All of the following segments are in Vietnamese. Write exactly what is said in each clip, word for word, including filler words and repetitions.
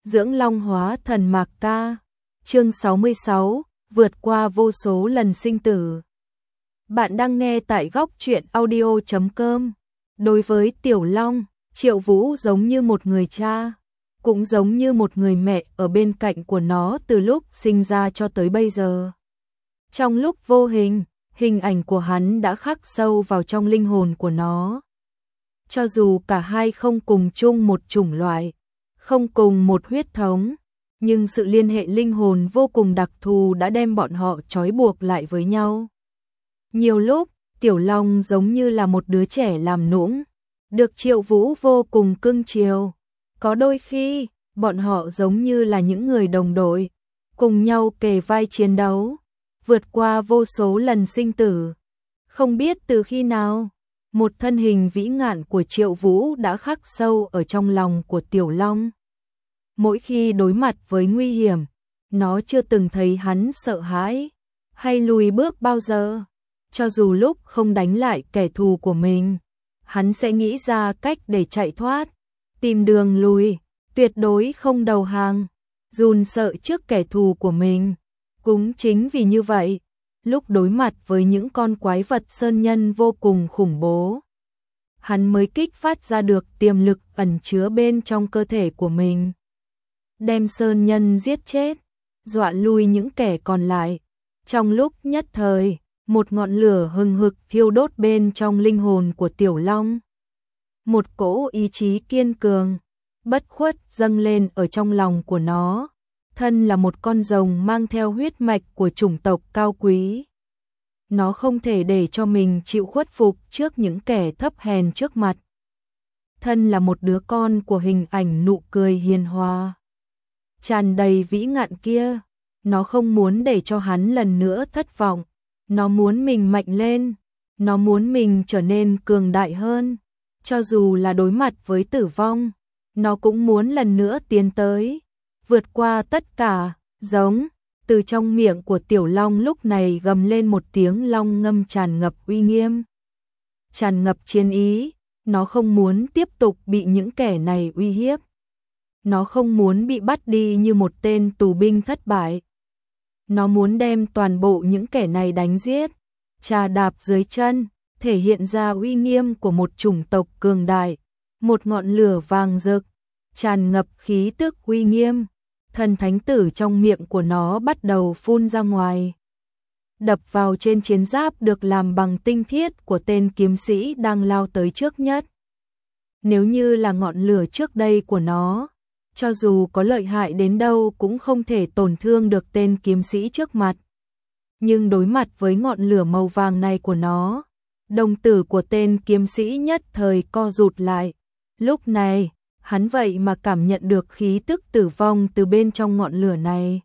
Dưỡng long hóa thần Mạc Ca. Chương sáu mươi sáu, vượt qua vô số lần sinh tử. Bạn đang nghe tại góc truyện audio chấm com. Đối với Tiểu Long, Triệu Vũ giống như một người cha, cũng giống như một người mẹ ở bên cạnh của nó từ lúc sinh ra cho tới bây giờ. Trong lúc vô hình, hình ảnh của hắn đã khắc sâu vào trong linh hồn của nó. Cho dù cả hai không cùng chung một chủng loại, không cùng một huyết thống, nhưng sự liên hệ linh hồn vô cùng đặc thù đã đem bọn họ trói buộc lại với nhau. Nhiều lúc, Tiểu Long giống như là một đứa trẻ làm nũng, được Triệu Vũ vô cùng cưng chiều. Có đôi khi, bọn họ giống như là những người đồng đội, cùng nhau kề vai chiến đấu, vượt qua vô số lần sinh tử. Không biết từ khi nào, một thân hình vĩ ngạn của Triệu Vũ đã khắc sâu ở trong lòng của Tiểu Long. Mỗi khi đối mặt với nguy hiểm, nó chưa từng thấy hắn sợ hãi hay lùi bước bao giờ. Cho dù lúc không đánh lại kẻ thù của mình, hắn sẽ nghĩ ra cách để chạy thoát, tìm đường lùi, tuyệt đối không đầu hàng, run sợ trước kẻ thù của mình. Cũng chính vì như vậy, lúc đối mặt với những con quái vật sơn nhân vô cùng khủng bố, hắn mới kích phát ra được tiềm lực ẩn chứa bên trong cơ thể của mình. Đem sơn nhân giết chết, dọa lui những kẻ còn lại. Trong lúc nhất thời, một ngọn lửa hừng hực thiêu đốt bên trong linh hồn của Tiểu Long. Một cỗ ý chí kiên cường, bất khuất dâng lên ở trong lòng của nó. Thân là một con rồng mang theo huyết mạch của chủng tộc cao quý. Nó không thể để cho mình chịu khuất phục trước những kẻ thấp hèn trước mặt. Thân là một đứa con của hình ảnh nụ cười hiền hòa, tràn đầy vĩ ngạn kia, nó không muốn để cho hắn lần nữa thất vọng. Nó muốn mình mạnh lên, nó muốn mình trở nên cường đại hơn. Cho dù là đối mặt với tử vong, nó cũng muốn lần nữa tiến tới, vượt qua tất cả. Giống, từ trong miệng của Tiểu Long lúc này gầm lên một tiếng long ngâm tràn ngập uy nghiêm, tràn ngập chiến ý. Nó không muốn tiếp tục bị những kẻ này uy hiếp. Nó không muốn bị bắt đi như một tên tù binh thất bại. Nó muốn đem toàn bộ những kẻ này đánh giết, trà đạp dưới chân, thể hiện ra uy nghiêm của một chủng tộc cường đại. Một ngọn lửa vàng rực, tràn ngập khí tức uy nghiêm. Thần thánh tử trong miệng của nó bắt đầu phun ra ngoài, đập vào trên chiến giáp được làm bằng tinh thiết của tên kiếm sĩ đang lao tới trước nhất. Nếu như là ngọn lửa trước đây của nó, cho dù có lợi hại đến đâu cũng không thể tổn thương được tên kiếm sĩ trước mặt. Nhưng đối mặt với ngọn lửa màu vàng này của nó, đồng tử của tên kiếm sĩ nhất thời co rụt lại. Lúc này, hắn vậy mà cảm nhận được khí tức tử vong từ bên trong ngọn lửa này.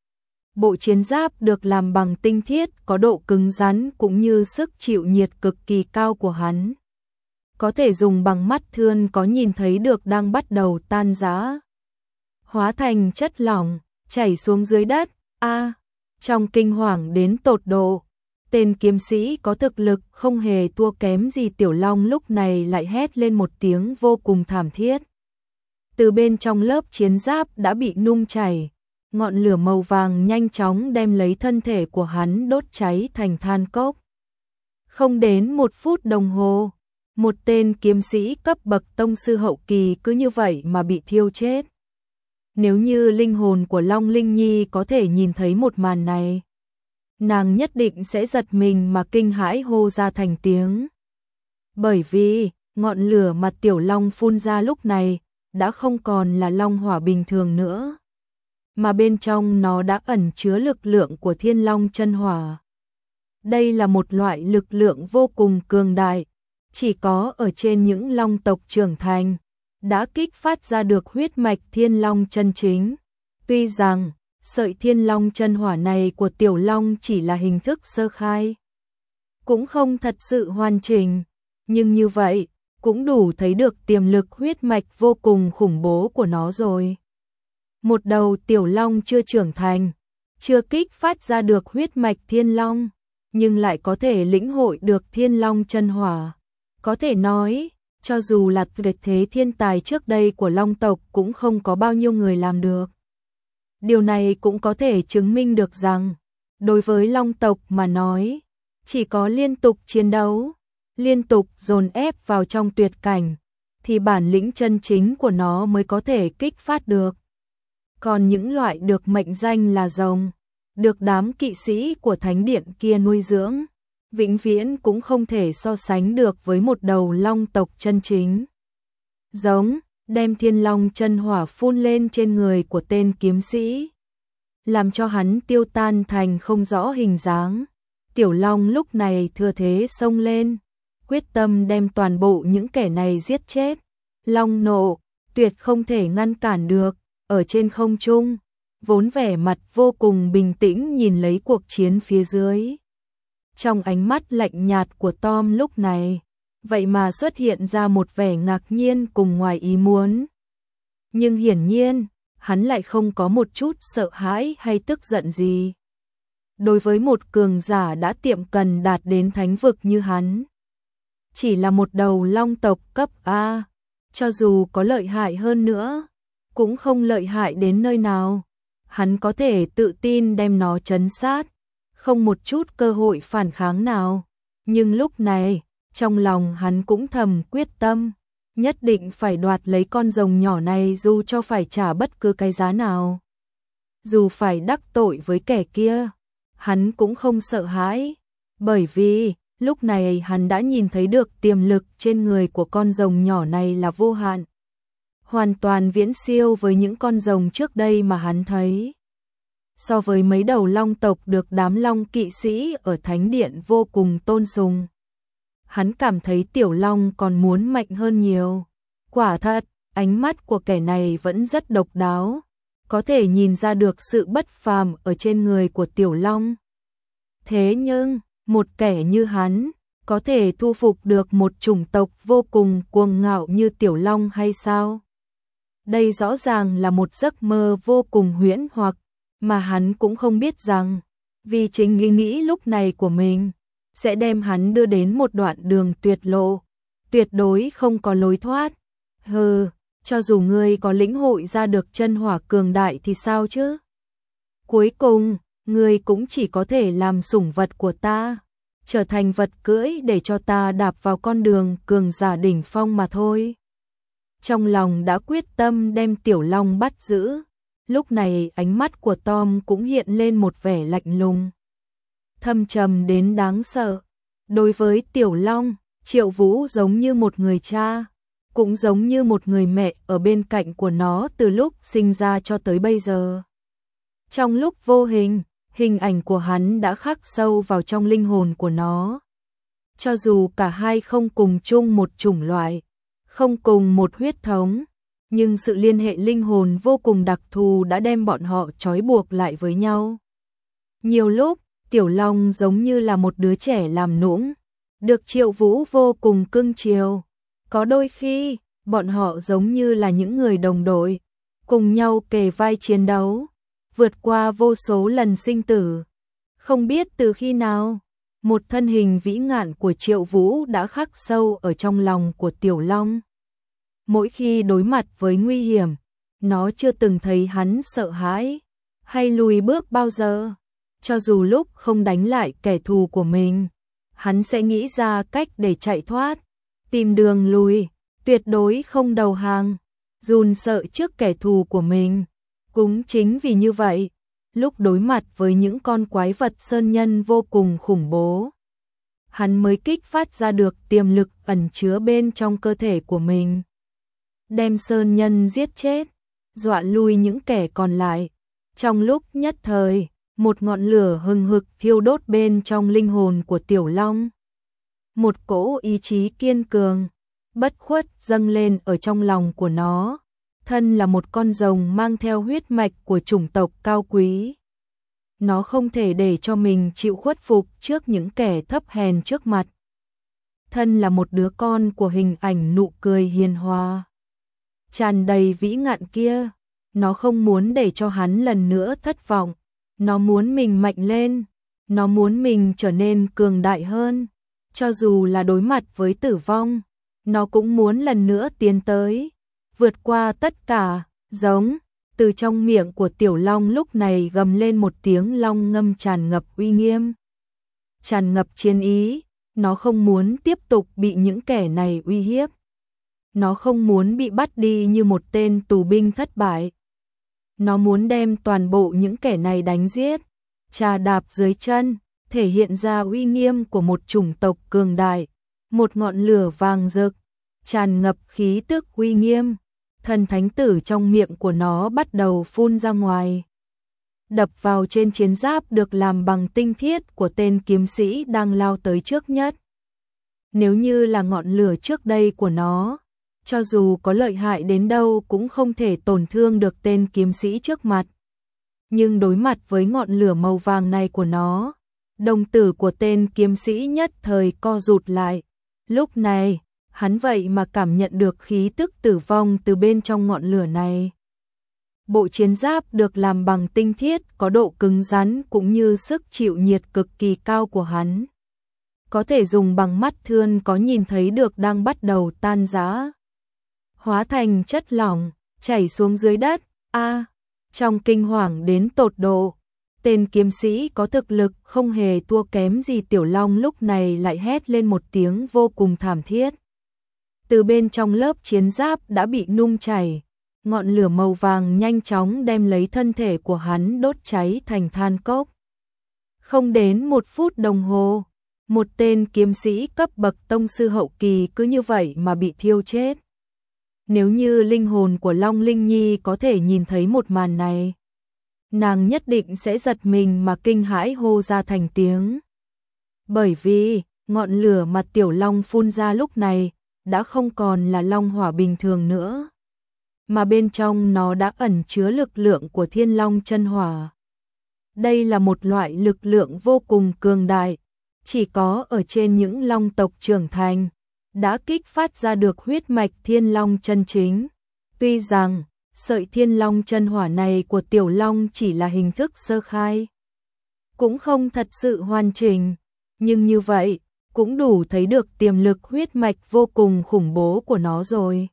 Bộ chiến giáp được làm bằng tinh thiết có độ cứng rắn cũng như sức chịu nhiệt cực kỳ cao của hắn, có thể dùng bằng mắt thường có nhìn thấy được đang bắt đầu tan rã, hóa thành chất lỏng, chảy xuống dưới đất. A, à, trong kinh hoàng đến tột độ, tên kiếm sĩ có thực lực không hề thua kém gì Tiểu Long lúc này lại hét lên một tiếng vô cùng thảm thiết. Từ bên trong lớp chiến giáp đã bị nung chảy, ngọn lửa màu vàng nhanh chóng đem lấy thân thể của hắn đốt cháy thành than cốc. Không đến một phút đồng hồ, một tên kiếm sĩ cấp bậc tông sư hậu kỳ cứ như vậy mà bị thiêu chết. Nếu như linh hồn của Long Linh Nhi có thể nhìn thấy một màn này, nàng nhất định sẽ giật mình mà kinh hãi hô ra thành tiếng. Bởi vì, ngọn lửa mà Tiểu Long phun ra lúc này đã không còn là long hỏa bình thường nữa, mà bên trong nó đã ẩn chứa lực lượng của Thiên Long chân hỏa. Đây là một loại lực lượng vô cùng cường đại, chỉ có ở trên những long tộc trưởng thành đã kích phát ra được huyết mạch Thiên Long chân chính. Tuy rằng, sợi Thiên Long chân hỏa này của Tiểu Long chỉ là hình thức sơ khai, cũng không thật sự hoàn chỉnh, nhưng như vậy, cũng đủ thấy được tiềm lực huyết mạch vô cùng khủng bố của nó rồi. Một đầu Tiểu Long chưa trưởng thành, chưa kích phát ra được huyết mạch Thiên Long, nhưng lại có thể lĩnh hội được Thiên Long chân hỏa. Có thể nói, Cho dù là tuyệt thế thiên tài trước đây của Long tộc cũng không có bao nhiêu người làm được. Điều này cũng có thể chứng minh được rằng, đối với Long tộc mà nói, chỉ có liên tục chiến đấu, liên tục dồn ép vào trong tuyệt cảnh, thì bản lĩnh chân chính của nó mới có thể kích phát được. Còn những loại được mệnh danh là rồng, được đám kỵ sĩ của thánh điện kia nuôi dưỡng, vĩnh viễn cũng không thể so sánh được với một đầu long tộc chân chính. Giống, đem thiên long chân hỏa phun lên trên người của tên kiếm sĩ, làm cho hắn tiêu tan thành không rõ hình dáng. Tiểu Long lúc này thừa thế xông lên, quyết tâm đem toàn bộ những kẻ này giết chết. Long nộ, tuyệt không thể ngăn cản được, ở trên không trung, vốn vẻ mặt vô cùng bình tĩnh nhìn lấy cuộc chiến phía dưới. Trong ánh mắt lạnh nhạt của Tom lúc này, vậy mà xuất hiện ra một vẻ ngạc nhiên cùng ngoài ý muốn. Nhưng hiển nhiên, hắn lại không có một chút sợ hãi hay tức giận gì. Đối với một cường giả đã tiệm cần đạt đến thánh vực như hắn, chỉ là một đầu long tộc cấp A, cho dù có lợi hại hơn nữa, cũng không lợi hại đến nơi nào. Hắn có thể tự tin đem nó trấn sát, không một chút cơ hội phản kháng nào. Nhưng lúc này, trong lòng hắn cũng thầm quyết tâm, nhất định phải đoạt lấy con rồng nhỏ này dù cho phải trả bất cứ cái giá nào. Dù phải đắc tội với kẻ kia, hắn cũng không sợ hãi, bởi vì lúc này hắn đã nhìn thấy được tiềm lực trên người của con rồng nhỏ này là vô hạn, hoàn toàn viễn siêu với những con rồng trước đây mà hắn thấy. So với mấy đầu long tộc được đám long kỵ sĩ ở thánh điện vô cùng tôn sùng, hắn cảm thấy tiểu long còn muốn mạnh hơn nhiều. Quả thật, ánh mắt của kẻ này vẫn rất độc đáo, có thể nhìn ra được sự bất phàm ở trên người của tiểu long. Thế nhưng, một kẻ như hắn, có thể thu phục được một chủng tộc vô cùng cuồng ngạo như tiểu long hay sao? Đây rõ ràng là một giấc mơ vô cùng huyễn hoặc, mà hắn cũng không biết rằng, vì chính ý nghĩ lúc này của mình, sẽ đem hắn đưa đến một đoạn đường tuyệt lộ, tuyệt đối không có lối thoát. Hừ, cho dù ngươi có lĩnh hội ra được chân hỏa cường đại thì sao chứ? Cuối cùng, ngươi cũng chỉ có thể làm sủng vật của ta, trở thành vật cưỡi để cho ta đạp vào con đường cường giả đỉnh phong mà thôi. Trong lòng đã quyết tâm đem tiểu long bắt giữ, lúc này ánh mắt của Tom cũng hiện lên một vẻ lạnh lùng, thâm trầm đến đáng sợ. Đối với tiểu long, Triệu Vũ giống như một người cha, cũng giống như một người mẹ ở bên cạnh của nó từ lúc sinh ra cho tới bây giờ. Trong lúc vô hình, hình ảnh của hắn đã khắc sâu vào trong linh hồn của nó. Cho dù cả hai không cùng chung một chủng loại, không cùng một huyết thống, nhưng sự liên hệ linh hồn vô cùng đặc thù đã đem bọn họ trói buộc lại với nhau. Nhiều lúc, Tiểu Long giống như là một đứa trẻ làm nũng, được Triệu Vũ vô cùng cưng chiều. Có đôi khi, bọn họ giống như là những người đồng đội, cùng nhau kề vai chiến đấu, vượt qua vô số lần sinh tử. Không biết từ khi nào, một thân hình vĩ ngạn của Triệu Vũ đã khắc sâu ở trong lòng của Tiểu Long. Mỗi khi đối mặt với nguy hiểm, nó chưa từng thấy hắn sợ hãi hay lùi bước bao giờ. Cho dù lúc không đánh lại kẻ thù của mình, hắn sẽ nghĩ ra cách để chạy thoát, tìm đường lùi, tuyệt đối không đầu hàng, run sợ trước kẻ thù của mình. Cũng chính vì như vậy, lúc đối mặt với những con quái vật sơn nhân vô cùng khủng bố, hắn mới kích phát ra được tiềm lực ẩn chứa bên trong cơ thể của mình. Đem sơn nhân giết chết, dọa lui những kẻ còn lại. Trong lúc nhất thời, một ngọn lửa hừng hực thiêu đốt bên trong linh hồn của Tiểu Long. Một cỗ ý chí kiên cường, bất khuất dâng lên ở trong lòng của nó. Thân là một con rồng mang theo huyết mạch của chủng tộc cao quý. Nó không thể để cho mình chịu khuất phục trước những kẻ thấp hèn trước mặt. Thân là một đứa con của hình ảnh nụ cười hiền hòa, tràn đầy vĩ ngạn kia, nó không muốn để cho hắn lần nữa thất vọng. Nó muốn mình mạnh lên, nó muốn mình trở nên cường đại hơn, cho dù là đối mặt với tử vong, nó cũng muốn lần nữa tiến tới, vượt qua tất cả, giống. Từ trong miệng của Tiểu Long lúc này gầm lên một tiếng long ngâm tràn ngập uy nghiêm, tràn ngập chiến ý, nó không muốn tiếp tục bị những kẻ này uy hiếp. Nó không muốn bị bắt đi như một tên tù binh thất bại. Nó muốn đem toàn bộ những kẻ này đánh giết, trà đạp dưới chân, thể hiện ra uy nghiêm của một chủng tộc cường đại, một ngọn lửa vàng rực, tràn ngập khí tức uy nghiêm. Thần thánh tử trong miệng của nó bắt đầu phun ra ngoài, đập vào trên chiến giáp được làm bằng tinh thiết của tên kiếm sĩ đang lao tới trước nhất. Nếu như là ngọn lửa trước đây của nó, cho dù có lợi hại đến đâu cũng không thể tổn thương được tên kiếm sĩ trước mặt. Nhưng đối mặt với ngọn lửa màu vàng này của nó, đồng tử của tên kiếm sĩ nhất thời co rụt lại. Lúc này, hắn vậy mà cảm nhận được khí tức tử vong từ bên trong ngọn lửa này. Bộ chiến giáp được làm bằng tinh thiết có độ cứng rắn cũng như sức chịu nhiệt cực kỳ cao của hắn, có thể dùng bằng mắt thường có nhìn thấy được đang bắt đầu tan rã, hóa thành chất lỏng, chảy xuống dưới đất. A, à, trong kinh hoàng đến tột độ, tên kiếm sĩ có thực lực không hề thua kém gì Tiểu Long lúc này lại hét lên một tiếng vô cùng thảm thiết. Từ bên trong lớp chiến giáp đã bị nung chảy, ngọn lửa màu vàng nhanh chóng đem lấy thân thể của hắn đốt cháy thành than cốc. Không đến một phút đồng hồ, một tên kiếm sĩ cấp bậc tông sư hậu kỳ cứ như vậy mà bị thiêu chết. Nếu như linh hồn của Long Linh Nhi có thể nhìn thấy một màn này, nàng nhất định sẽ giật mình mà kinh hãi hô ra thành tiếng. Bởi vì, ngọn lửa mà Tiểu Long phun ra lúc này đã không còn là long hỏa bình thường nữa, mà bên trong nó đã ẩn chứa lực lượng của Thiên Long chân hỏa. Đây là một loại lực lượng vô cùng cường đại, chỉ có ở trên những long tộc trưởng thành đã kích phát ra được huyết mạch Thiên Long chân chính. Tuy rằng sợi Thiên Long chân hỏa này của Tiểu Long chỉ là hình thức sơ khai, cũng không thật sự hoàn chỉnh, nhưng như vậy cũng đủ thấy được tiềm lực huyết mạch vô cùng khủng bố của nó rồi.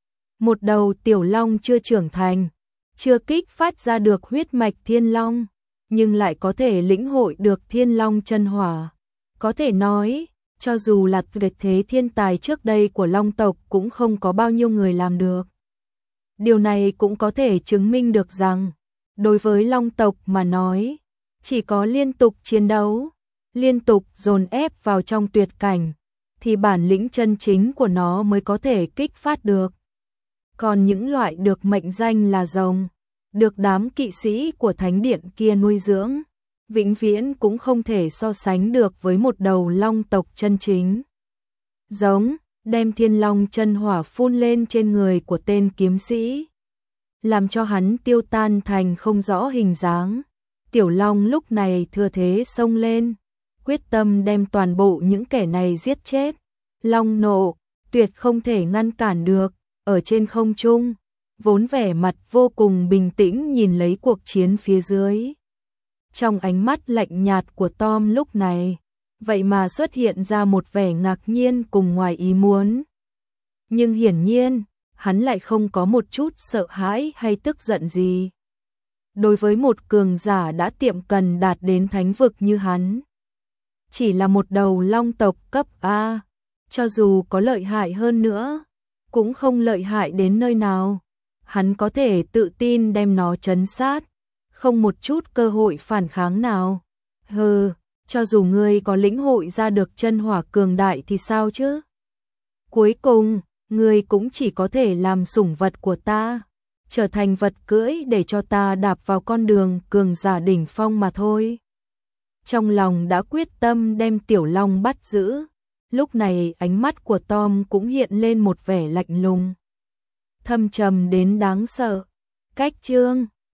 Một đầu Tiểu Long chưa trưởng thành, chưa kích phát ra được huyết mạch Thiên Long, nhưng lại có thể lĩnh hội được Thiên Long chân hỏa. Có thể nói, cho dù là tuyệt thế thiên tài trước đây của Long tộc cũng không có bao nhiêu người làm được. Điều này cũng có thể chứng minh được rằng, đối với Long tộc mà nói, chỉ có liên tục chiến đấu, liên tục dồn ép vào trong tuyệt cảnh, thì bản lĩnh chân chính của nó mới có thể kích phát được. Còn những loại được mệnh danh là rồng, được đám kỵ sĩ của thánh điện kia nuôi dưỡng, vĩnh viễn cũng không thể so sánh được với một đầu long tộc chân chính. Giống, đem Thiên Long chân hỏa phun lên trên người của tên kiếm sĩ, làm cho hắn tiêu tan thành không rõ hình dáng. Tiểu Long lúc này thừa thế xông lên, quyết tâm đem toàn bộ những kẻ này giết chết. Long nộ, tuyệt không thể ngăn cản được, ở trên không trung, vốn vẻ mặt vô cùng bình tĩnh nhìn lấy cuộc chiến phía dưới. Trong ánh mắt lạnh nhạt của Tom lúc này, vậy mà xuất hiện ra một vẻ ngạc nhiên cùng ngoài ý muốn. Nhưng hiển nhiên, hắn lại không có một chút sợ hãi hay tức giận gì. Đối với một cường giả đã tiệm cần đạt đến thánh vực như hắn, chỉ là một đầu long tộc cấp A, cho dù có lợi hại hơn nữa, cũng không lợi hại đến nơi nào. Hắn có thể tự tin đem nó trấn sát, không một chút cơ hội phản kháng nào. Hừ, cho dù ngươi có lĩnh hội ra được chân hỏa cường đại thì sao chứ? Cuối cùng, ngươi cũng chỉ có thể làm sủng vật của ta, trở thành vật cưỡi để cho ta đạp vào con đường cường giả đỉnh phong mà thôi. Trong lòng đã quyết tâm đem Tiểu Long bắt giữ, lúc này ánh mắt của Tom cũng hiện lên một vẻ lạnh lùng, thâm trầm đến đáng sợ. Cách chương